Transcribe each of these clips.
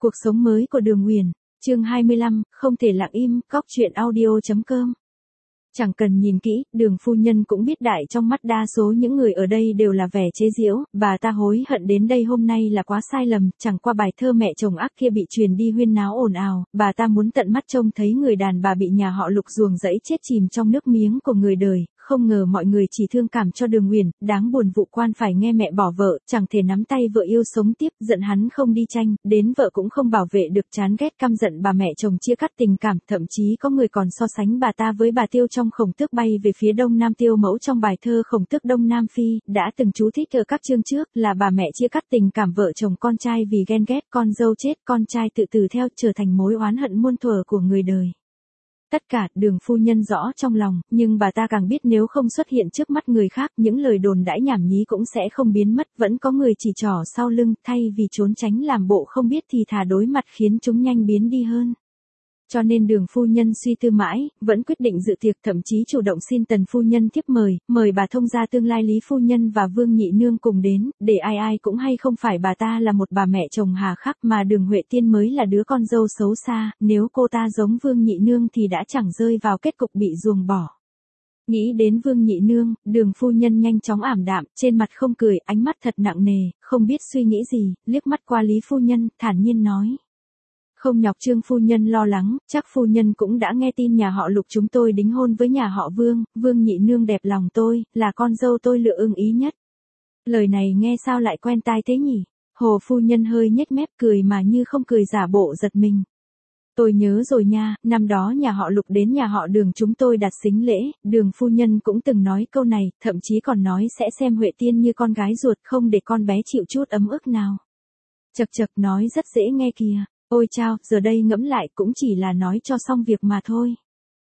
Cuộc sống mới của Đường Uyển, chương 25, không thể lặng im, cóc truyện audio.com. Chẳng cần nhìn kỹ, Đường phu nhân cũng biết đại trong mắt đa số những người ở đây đều là vẻ chế giễu, bà ta hối hận đến đây hôm nay là quá sai lầm, chẳng qua bài thơ mẹ chồng ác kia bị truyền đi huyên náo ồn ào, bà ta muốn tận mắt trông thấy người đàn bà bị nhà họ Lục ruồng rẫy chết chìm trong nước miếng của người đời. Không ngờ mọi người chỉ thương cảm cho Đường Uyển, đáng buồn vụ quan phải nghe mẹ bỏ vợ, chẳng thể nắm tay vợ yêu sống tiếp, giận hắn không đi tranh, đến vợ cũng không bảo vệ được, chán ghét căm giận bà mẹ chồng chia cắt tình cảm, thậm chí có người còn so sánh bà ta với bà Tiêu trong Khổng Tước bay về phía Đông Nam. Tiêu mẫu trong bài thơ Khổng Tước Đông Nam Phi, đã từng chú thích ở các chương trước, là bà mẹ chia cắt tình cảm vợ chồng con trai vì ghen ghét, con dâu chết, con trai tự tử theo, trở thành mối oán hận muôn thuở của người đời. Tất cả, Đường phu nhân rõ trong lòng, nhưng bà ta càng biết nếu không xuất hiện trước mắt người khác, những lời đồn đãi nhảm nhí cũng sẽ không biến mất, vẫn có người chỉ trỏ sau lưng, thay vì trốn tránh làm bộ không biết thì thà đối mặt khiến chúng nhanh biến đi hơn. Cho nên Đường phu nhân suy tư mãi, vẫn quyết định dự tiệc, thậm chí chủ động xin Tần phu nhân thiếp mời bà thông gia tương lai Lý phu nhân và Vương nhị nương cùng đến, để ai ai cũng hay không phải bà ta là một bà mẹ chồng hà khắc mà Đường Huệ Tiên mới là đứa con dâu xấu xa, nếu cô ta giống Vương nhị nương thì đã chẳng rơi vào kết cục bị ruồng bỏ. Nghĩ đến Vương nhị nương, Đường phu nhân nhanh chóng ảm đạm, trên mặt không cười, ánh mắt thật nặng nề, không biết suy nghĩ gì, liếc mắt qua Lý phu nhân, thản nhiên nói. Không nhọc Trương phu nhân lo lắng, chắc phu nhân cũng đã nghe tin nhà họ Lục chúng tôi đính hôn với nhà họ Vương, Vương nhị nương đẹp lòng tôi, là con dâu tôi lựa ưng ý nhất. Lời này nghe sao lại quen tai thế nhỉ? Hồ phu nhân hơi nhếch mép cười mà như không cười, giả bộ giật mình. Tôi nhớ rồi nha, năm đó nhà họ Lục đến nhà họ Đường chúng tôi đặt sính lễ, Đường phu nhân cũng từng nói câu này, thậm chí còn nói sẽ xem Huệ Tiên như con gái ruột, không để con bé chịu chút ấm ức nào. Chật chật, nói rất dễ nghe kìa. Ôi chao, giờ đây ngẫm lại cũng chỉ là nói cho xong việc mà thôi.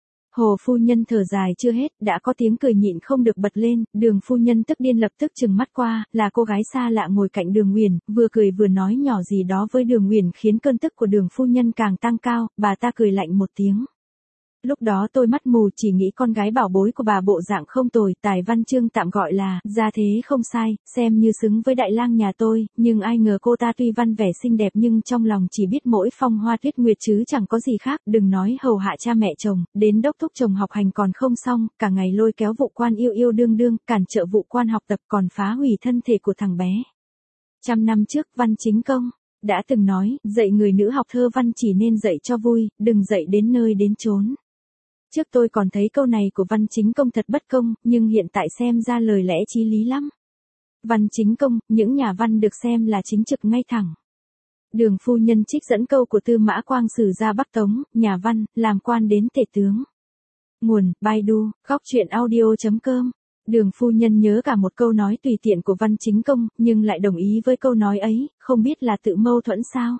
Hồ phu nhân thở dài chưa hết, đã có tiếng cười nhịn không được bật lên, Đường phu nhân tức điên lập tức trừng mắt qua, là cô gái xa lạ ngồi cạnh Đường Uyển, vừa cười vừa nói nhỏ gì đó với Đường Uyển khiến cơn tức của Đường phu nhân càng tăng cao, bà ta cười lạnh một tiếng. Lúc đó tôi mắt mù, chỉ nghĩ con gái bảo bối của bà bộ dạng không tồi, tài văn chương tạm gọi là, gia thế không sai, xem như xứng với đại lang nhà tôi, nhưng ai ngờ cô ta tuy văn vẻ xinh đẹp nhưng trong lòng chỉ biết mỗi phong hoa tuyết nguyệt chứ chẳng có gì khác, đừng nói hầu hạ cha mẹ chồng, đến đốc thúc chồng học hành còn không xong, cả ngày lôi kéo vụ quan yêu yêu đương đương, cản trở vụ quan học tập, còn phá hủy thân thể của thằng bé. 100 năm trước, Văn Chính Công đã từng nói, dạy người nữ học thơ văn chỉ nên dạy cho vui, đừng dạy đến nơi đến chốn. Trước tôi còn thấy câu này của Văn Chính Công thật bất công, nhưng hiện tại xem ra lời lẽ chí lý lắm. Văn Chính Công, những nhà văn được xem là chính trực ngay thẳng. Đường phu nhân trích dẫn câu của Tư Mã Quang sử ra Bắc Tống, nhà văn, làm quan đến tể tướng. Nguồn, Baidu, cóc truyện audio.com. Đường phu nhân nhớ cả một câu nói tùy tiện của Văn Chính Công, nhưng lại đồng ý với câu nói ấy, không biết là tự mâu thuẫn sao.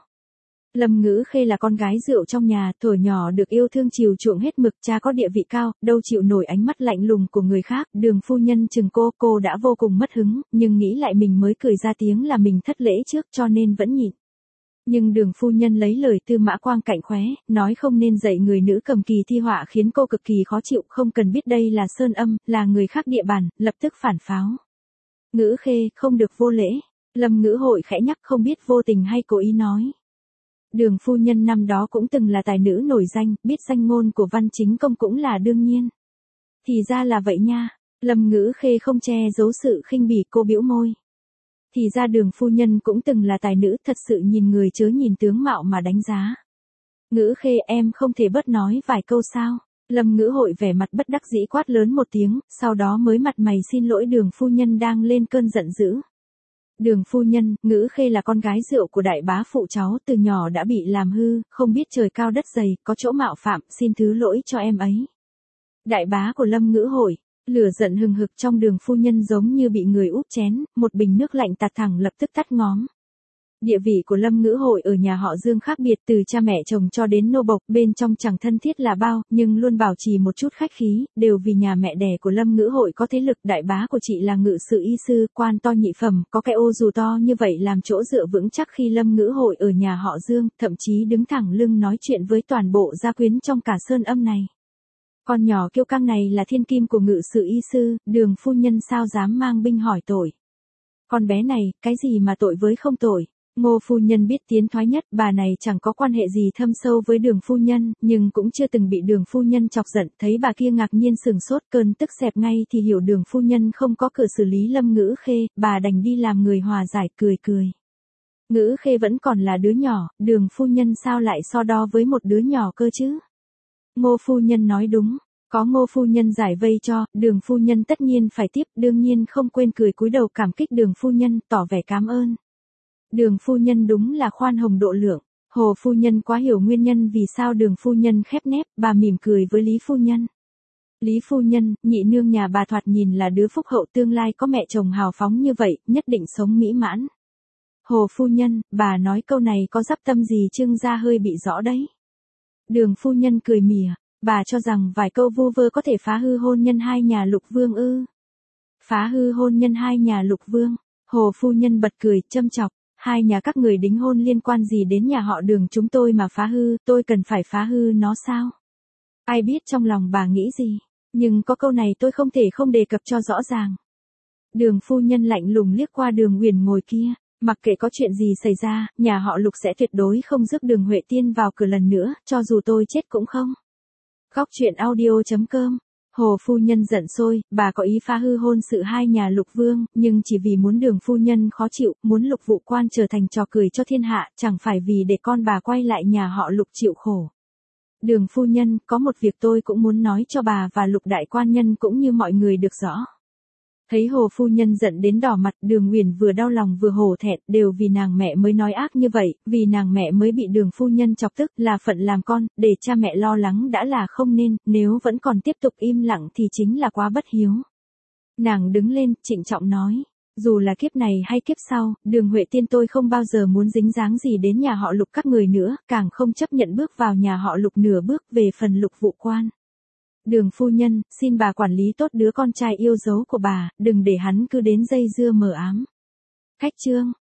Lâm Ngữ Khê là con gái rượu trong nhà, thuở nhỏ được yêu thương chiều chuộng hết mực, cha có địa vị cao, đâu chịu nổi ánh mắt lạnh lùng của người khác, Đường phu nhân chừng cô đã vô cùng mất hứng, nhưng nghĩ lại mình mới cười ra tiếng là mình thất lễ trước cho nên vẫn nhịn. Nhưng Đường phu nhân lấy lời Tư Mã Quang cạnh khóe, nói không nên dạy người nữ cầm kỳ thi họa khiến cô cực kỳ khó chịu, không cần biết đây là Sơn Âm, là người khác địa bàn, lập tức phản pháo. Ngữ Khê, không được vô lễ. Lâm Ngữ Hội khẽ nhắc, không biết vô tình hay cố ý nói. Đường phu nhân năm đó cũng từng là tài nữ nổi danh, biết danh ngôn của Văn Chính Công cũng là đương nhiên. Thì ra là vậy nha. Lâm Ngữ Khê không che giấu sự khinh bỉ, cô bĩu môi. Thì ra Đường phu nhân cũng từng là tài nữ, thật sự nhìn người chớ nhìn tướng mạo mà đánh giá. Ngữ Khê, em không thể bớt nói vài câu sao? Lâm Ngữ Hội vẻ mặt bất đắc dĩ quát lớn một tiếng, sau đó mới mặt mày xin lỗi Đường phu nhân đang lên cơn giận dữ. Đường phu nhân, Ngữ Khê là con gái rượu của đại bá phụ cháu, từ nhỏ đã bị làm hư, không biết trời cao đất dày, có chỗ mạo phạm, xin thứ lỗi cho em ấy. Đại bá của Lâm Ngữ Hội, lửa giận hừng hực trong Đường phu nhân giống như bị người úp chén, một bình nước lạnh tạt thẳng lập tức tắt ngóm. Địa vị của Lâm Ngữ Hội ở nhà họ Dương khác biệt, từ cha mẹ chồng cho đến nô bộc, bên trong chẳng thân thiết là bao, nhưng luôn bảo trì một chút khách khí, đều vì nhà mẹ đẻ của Lâm Ngữ Hội có thế lực, đại bá của chị là ngự sự y sư, quan to nhị phẩm, có cái ô dù to như vậy làm chỗ dựa vững chắc khi Lâm Ngữ Hội ở nhà họ Dương, thậm chí đứng thẳng lưng nói chuyện với toàn bộ gia quyến trong cả Sơn Âm này. Con nhỏ kiêu căng này là thiên kim của ngự sự y sư, Đường phu nhân sao dám mang binh hỏi tội. Con bé này, cái gì mà tội với không tội? Ngô phu nhân biết tiến thoái nhất, bà này chẳng có quan hệ gì thâm sâu với Đường phu nhân, nhưng cũng chưa từng bị Đường phu nhân chọc giận, thấy bà kia ngạc nhiên sửng sốt, cơn tức xẹp ngay thì hiểu Đường phu nhân không có cửa xử lý Lâm Ngữ Khê, bà đành đi làm người hòa giải, cười cười. Ngữ Khê vẫn còn là đứa nhỏ, Đường phu nhân sao lại so đo với một đứa nhỏ cơ chứ? Ngô phu nhân nói đúng, có Ngô phu nhân giải vây cho, Đường phu nhân tất nhiên phải tiếp, đương nhiên không quên cười cúi đầu cảm kích Đường phu nhân, tỏ vẻ cảm ơn. Đường phu nhân đúng là khoan hồng độ lượng, Hồ phu nhân quá hiểu nguyên nhân vì sao Đường phu nhân khép nép, bà mỉm cười với Lý phu nhân. Lý phu nhân, nhị nương nhà bà thoạt nhìn là đứa phúc hậu, tương lai có mẹ chồng hào phóng như vậy, nhất định sống mỹ mãn. Hồ phu nhân, bà nói câu này có dắp tâm gì Trương gia hơi bị rõ đấy. Đường phu nhân cười mỉa, bà cho rằng vài câu vu vơ có thể phá hư hôn nhân hai nhà Lục Vương ư? Phá hư hôn nhân hai nhà Lục Vương? Hồ phu nhân bật cười, châm chọc, hai nhà các người đính hôn liên quan gì đến nhà họ Đường chúng tôi mà phá hư, tôi cần phải phá hư nó sao? Ai biết trong lòng bà nghĩ gì, nhưng có câu này tôi không thể không đề cập cho rõ ràng. Đường phu nhân lạnh lùng liếc qua Đường Uyển ngồi kia. Mặc kệ có chuyện gì xảy ra, nhà họ Lục sẽ tuyệt đối không rước Đường Huệ Tiên vào cửa lần nữa, cho dù tôi chết cũng không. Góc truyện audio.com. Hồ phu nhân giận sôi, bà có ý phá hư hôn sự hai nhà Lục Vương, nhưng chỉ vì muốn Đường phu nhân khó chịu, muốn Lục Vụ Quan trở thành trò cười cho thiên hạ, chẳng phải vì để con bà quay lại nhà họ Lục chịu khổ. Đường phu nhân, có một việc tôi cũng muốn nói cho bà và Lục đại quan nhân cũng như mọi người được rõ. Thấy Hồ phu nhân giận đến đỏ mặt, Đường Uyển vừa đau lòng vừa hổ thẹn, đều vì nàng mẹ mới nói ác như vậy, vì nàng mẹ mới bị Đường phu nhân chọc tức, là phận làm con, để cha mẹ lo lắng đã là không nên, nếu vẫn còn tiếp tục im lặng thì chính là quá bất hiếu. Nàng đứng lên, trịnh trọng nói, dù là kiếp này hay kiếp sau, Đường Huệ Tiên tôi không bao giờ muốn dính dáng gì đến nhà họ Lục các người nữa, càng không chấp nhận bước vào nhà họ Lục nửa bước. Về phần Lục Vụ Quan, Đường phu nhân, xin bà quản lý tốt đứa con trai yêu dấu của bà, đừng để hắn cứ đến dây dưa mờ ám. Khách chương.